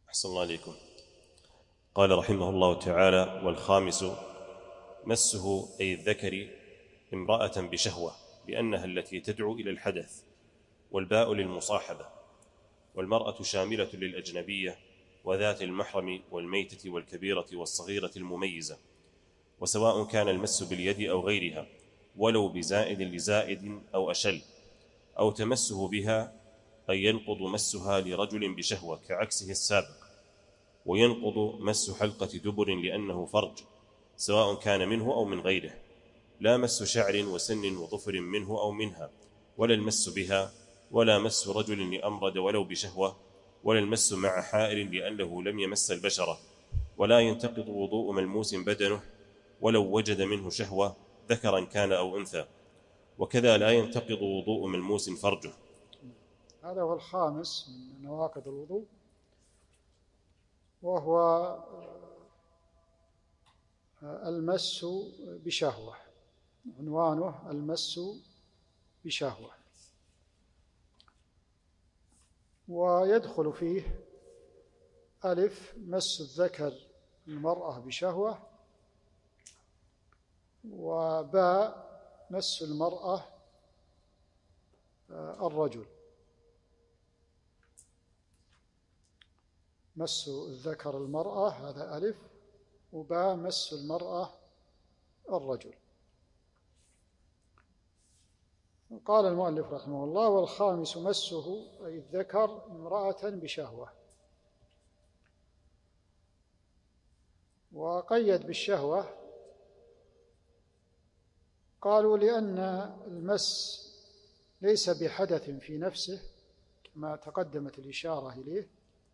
أحسن الله عليكم. قال رحمه الله تعالى: والخامس مسه أي الذكر امرأة بشهوة، لأنها التي تدعو إلى الحدث، والباء للمصاحبة، والمرأة شاملة للأجنبية وذات المحرم والميتة والكبيرة والصغيرة المميزة، وسواء كان المس باليد أو غيرها، ولو بزائد لزائد أو أشل، أو تمسه بها، أي ينقض مسها لرجل بشهوة كعكسه السابق، وينقض مس حلقة دبر لأنه فرج، سواء كان منه أو من غيره، لا مس شعر وسن وظفر منه أو منها، ولا المس بها، ولا مس رجل لأمرد ولو بشهوة، ولا المس مع حائل لأنه لم يمس البشرة، ولا ينتقض وضوء ملموس بدنه ولو وجد منه شهوة ذكرا كان أو أنثى، وكذا لا ينتقض وضوء ملموس فرجه. هذا هو الخامس من نواقض الوضوء، وهو المس بشهوة. عنوانه المس بشهوة، ويدخل فيه: ألف مس الذكر المرأة بشهوة، وباء مس المرأة الرجل. مس الذكر المرأة هذا ألف، وباء مس المرأة الرجل. قال المؤلف رحمه الله: والخامس مسه أي الذكر امرأة بشهوة. وقيد بالشهوة، قالوا لأن المس ليس بحدث في نفسه كما تقدمت الإشارة إليه،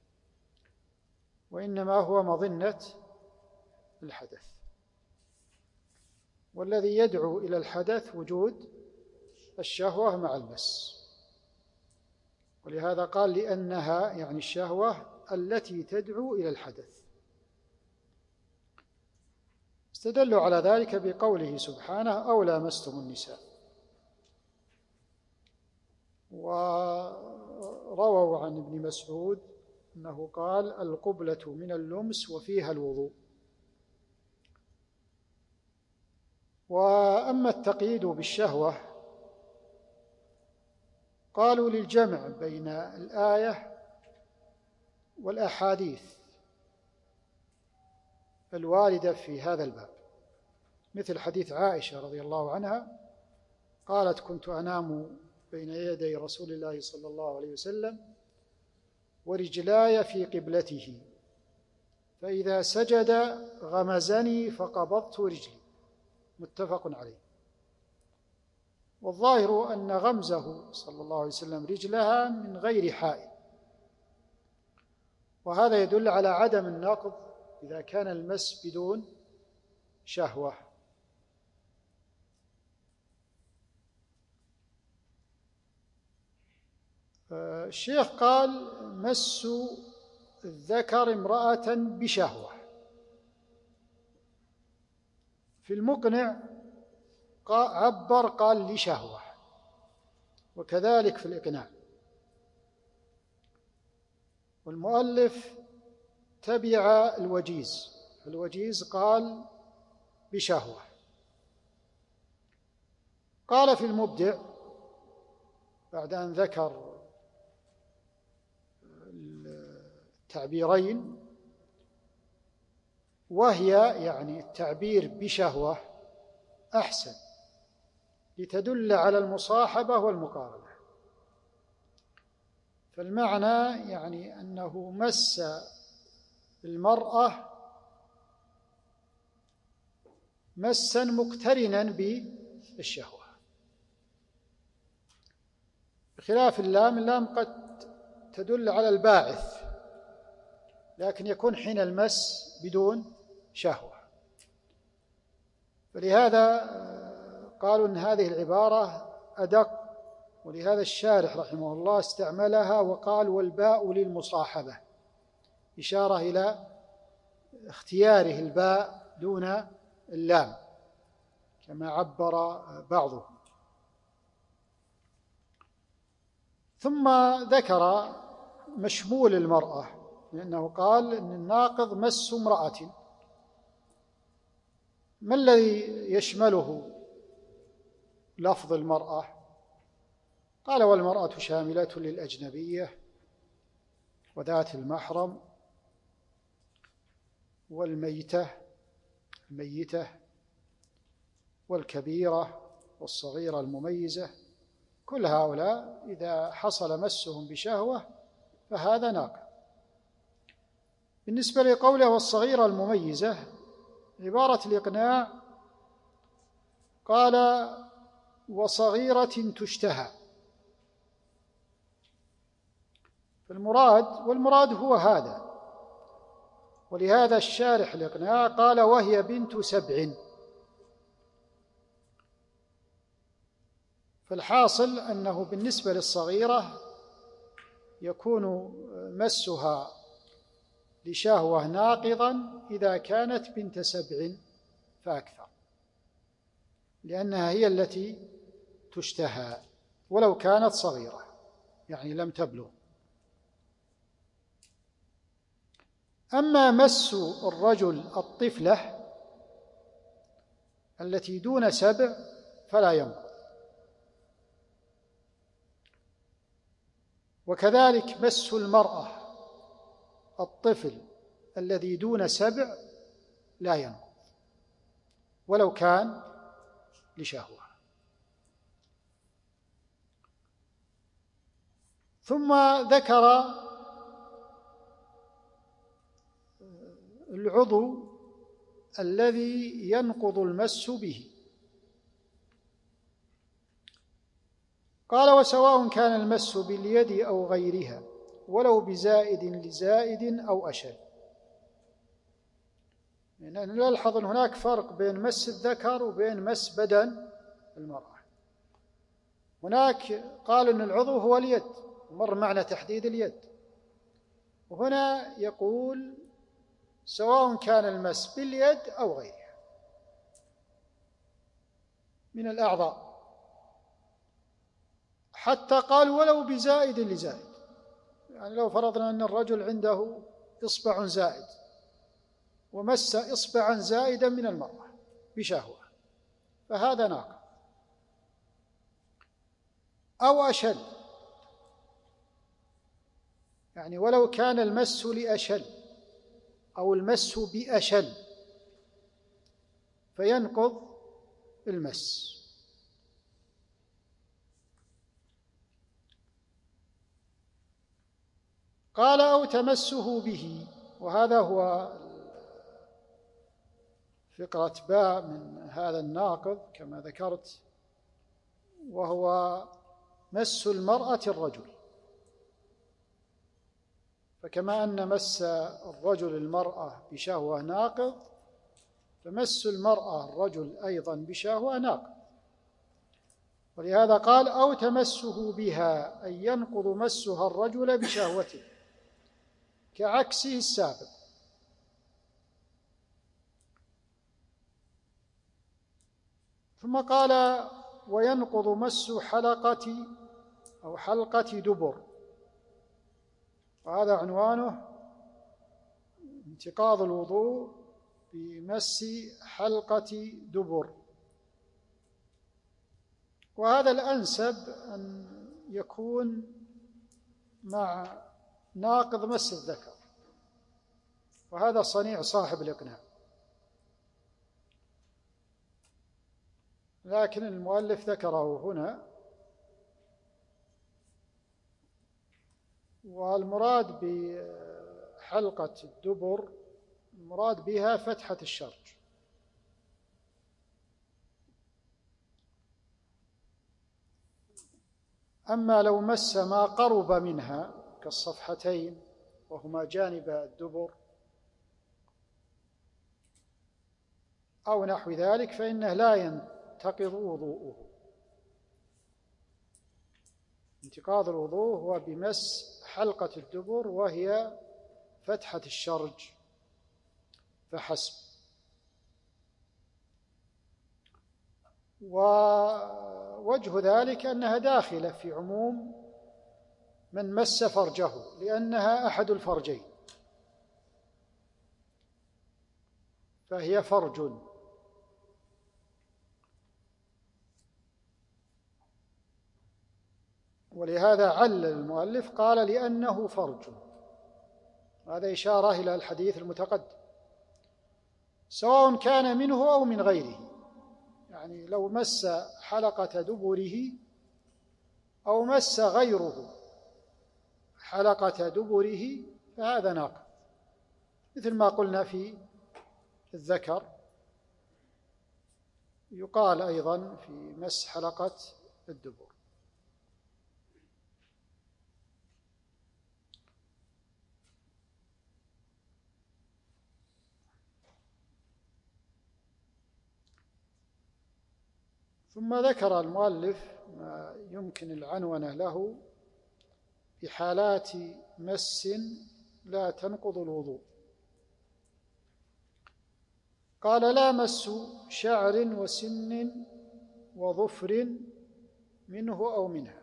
وإنما هو مظنة الحدث، والذي يدعو إلى الحدث وجود الشهوة مع المس. ولهذا قال لأنها يعني الشهوة التي تدعو إلى الحدث. استدلوا على ذلك بقوله سبحانه: أو لامستم النساء. ورووا عن ابن مسعود أنه قال: القبلة من اللمس وفيها الوضوء. وأما التقييد بالشهوة، قالوا للجمع بين الآية والأحاديث الواردة في هذا الباب، مثل حديث عائشة رضي الله عنها قالت: كنت أنام بين يدي رسول الله صلى الله عليه وسلم ورجلاي في قبلته، فإذا سجد غمزني فقبضت رجلي. متفق عليه. والظاهر أن غمزه صلى الله عليه وسلم رجلها من غير حائل، وهذا يدل على عدم النقض إذا كان المس بدون شهوة. الشيخ قال: مس الذكر امرأة بشهوة. في المقنع عبر قال لشهوة، وكذلك في الإقناع. والمؤلف تبع الوجيز، الوجيز قال بشهوة. قال في المبدع بعد أن ذكر التعبيرين، وهي يعني التعبير بشهوة أحسن لتدل على المصاحبة والمقارنة. فالمعنى يعني أنه مس المرأة مسا مقترنا بالشهوة، بخلاف اللام. اللام قد تدل على الباعث، لكن يكون حين المس بدون شهوة. فلهذا قالوا أن هذه العبارة أدق، ولهذا الشارح رحمه الله استعملها وقال: والباء للمصاحبة، إشارة إلى اختياره الباء دون اللام كما عبر بعضهم. ثم ذكر مشمول المرأة لأنه قال إن الناقض مس امرأة. ما الذي يشمله لفظ المرأة؟ قال والمرأة شاملة للأجنبية وذات المحرم والميتة والكبيرة والصغيرة المميزة، كل هؤلاء إذا حصل مسهم بشهوة فهذا ناقض. بالنسبة لقوله والصغيرة المميزة، عبارة الإقناع قال وصغيرة تشتهى، والمراد هو هذا، ولهذا الشارح الإقناع قال وهي بنت 7. فالحاصل أنه بالنسبة للصغيرة يكون مسها لشهوة ناقضا إذا كانت بنت 7 فأكثر، لأنها هي التي تشتهى ولو كانت صغيرة يعني لم تبلغ. أما مس الرجل الطفلة التي دون 7 فلا ينقض، وكذلك مس المرأة الطفل الذي دون 7 لا ينقض ولو كان لشهوة. ثم ذكر العضو الذي ينقض المس به، قال وسواء كان المس باليد أو غيرها ولو بزائد لزائد أو أشد. يعني نلحظ أن هناك فرق بين مس الذكر وبين مس بدن المرأة. هناك قال أن العضو هو اليد، مر معنى تحديد اليد، وهنا يقول سواء كان المس باليد أو غيرها من الأعضاء، حتى قال ولو بزائد لزائد. يعني لو فرضنا أن الرجل عنده إصبع زائد ومس إصبعا زائدا من المرأة بشهوة فهذا ناقض. أو أشل، يعني ولو كان المس لأشل أو المس بأشل فينقض المس. قال أو تمسه به، وهذا هو فقرة باء من هذا الناقض كما ذكرت، وهو مس المرأة الرجل. فكما أن مس الرجل المرأة بشهوة ناقض، فمس المرأة الرجل أيضا بشهوة ناقض. ولهذا قال أو تمسه بها، أي ينقض مسها الرجل بشهوته كعكسه السابق. ثم قال وينقض مس حلقة أو حلقة دبر، وهذا عنوانه انتقاض الوضوء بمس حلقة دبر. وهذا الأنسب أن يكون مع ناقض مس الذكر، وهذا صنيع صاحب الإقناع. لكن المؤلف ذكره هنا، والمراد بحلقة الدبر المراد بها فتحة الشرج. أما لو مس ما قرب منها كالصفحتين وهما جانب الدبر أو نحو ذلك فإنه لا ينتقض وضوءه. انتقاض الوضوء هو بمس حلقة الدبر وهي فتحة الشرج فحسب. ووجه ذلك أنها داخلة في عموم من مس فرجه، لأنها أحد الفرجين، فهي فرج. ولهذا علل المؤلف قال لأنه فرج، هذا إشارة إلى الحديث المتقدم، سواء كان منه أو من غيره، يعني لو مس حلقة دبره أو مس غيره حلقة دبره فهذا ناقض، مثل ما قلنا في الذكر يقال أيضا في مس حلقة الدبر. ثم ذكر المؤلف ما يمكن العنونة له في حالات مس لا تنقض الوضوء. قال: لا مس شعر وسن وظفر منه أو منها.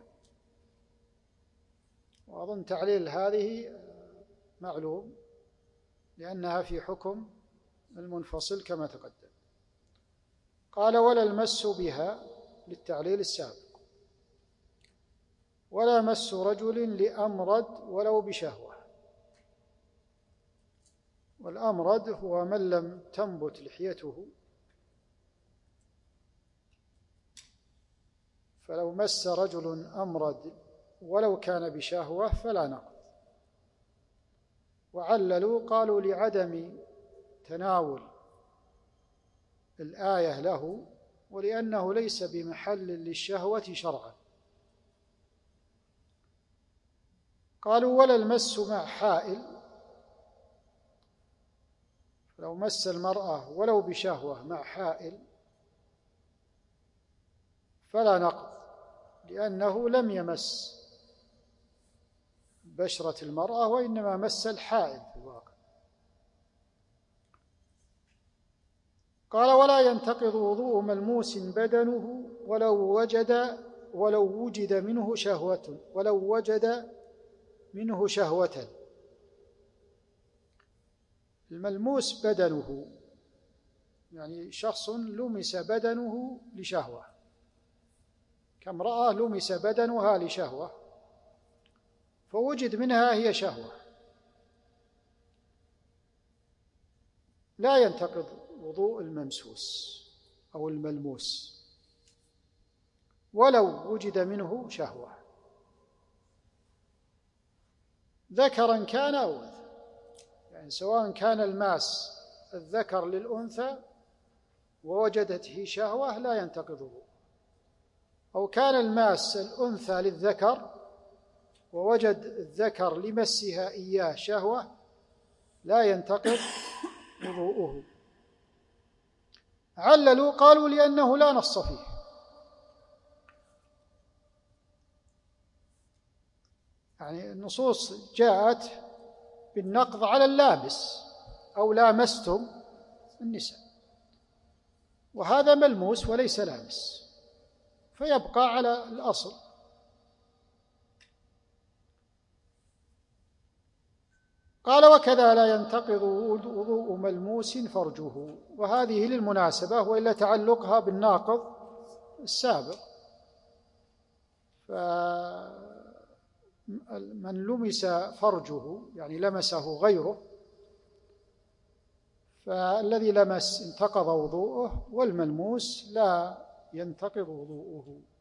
وأظن تعليل هذه معلوم لأنها في حكم المنفصل كما تقدم. قال: ولا المس بها للتعليل السابق، ولا مس رجل لأمرد ولو بشهوة. والأمرد هو من لم تنبت لحيته، فلو مس رجل أمرد ولو كان بشهوة فلا نقض. وعللوا قالوا لعدم تناول الآية له، ولأنه ليس بمحل للشهوة شرعا. قالوا: ولا المس مع حائل، لو مس المرأة ولو بشهوة مع حائل فلا نقض، لأنه لم يمس بشرة المرأة وإنما مس الحائل في الواقع. قال: ولا ينتقض وضوء ملموس بدنه ولو وجد منه شهوة. الملموس بدنه يعني شخص لمس بدنه لشهوة، كامرأة لمس بدنها لشهوة فوجد منها هي شهوة، لا ينتقض وضوء الممسوس أو الملموس ولو وجد منه شهوة، ذكرا كان أو أنثى، يعني سواء كان الماس الذكر للأنثى ووجدته شهوة لا ينتقض وضوء، أو كان الماس الأنثى للذكر ووجد الذكر لمسها إياه شهوة لا ينتقض وضوءه. عللوا قالوا: لأنه لا نص فيه، يعني النصوص جاءت بالنقض على اللامس أو لامستم النساء، وهذا ملموس وليس لامس فيبقى على الأصل. قال: وكذا لا ينتقض وضوء ملموس فرجه. وهذه للمناسبة وإلا تعلقها بالناقض السابق، فمن لمس فرجه يعني لمسه غيره فالذي لمس انتقض وضوءه، والملموس لا ينتقض وضوءه.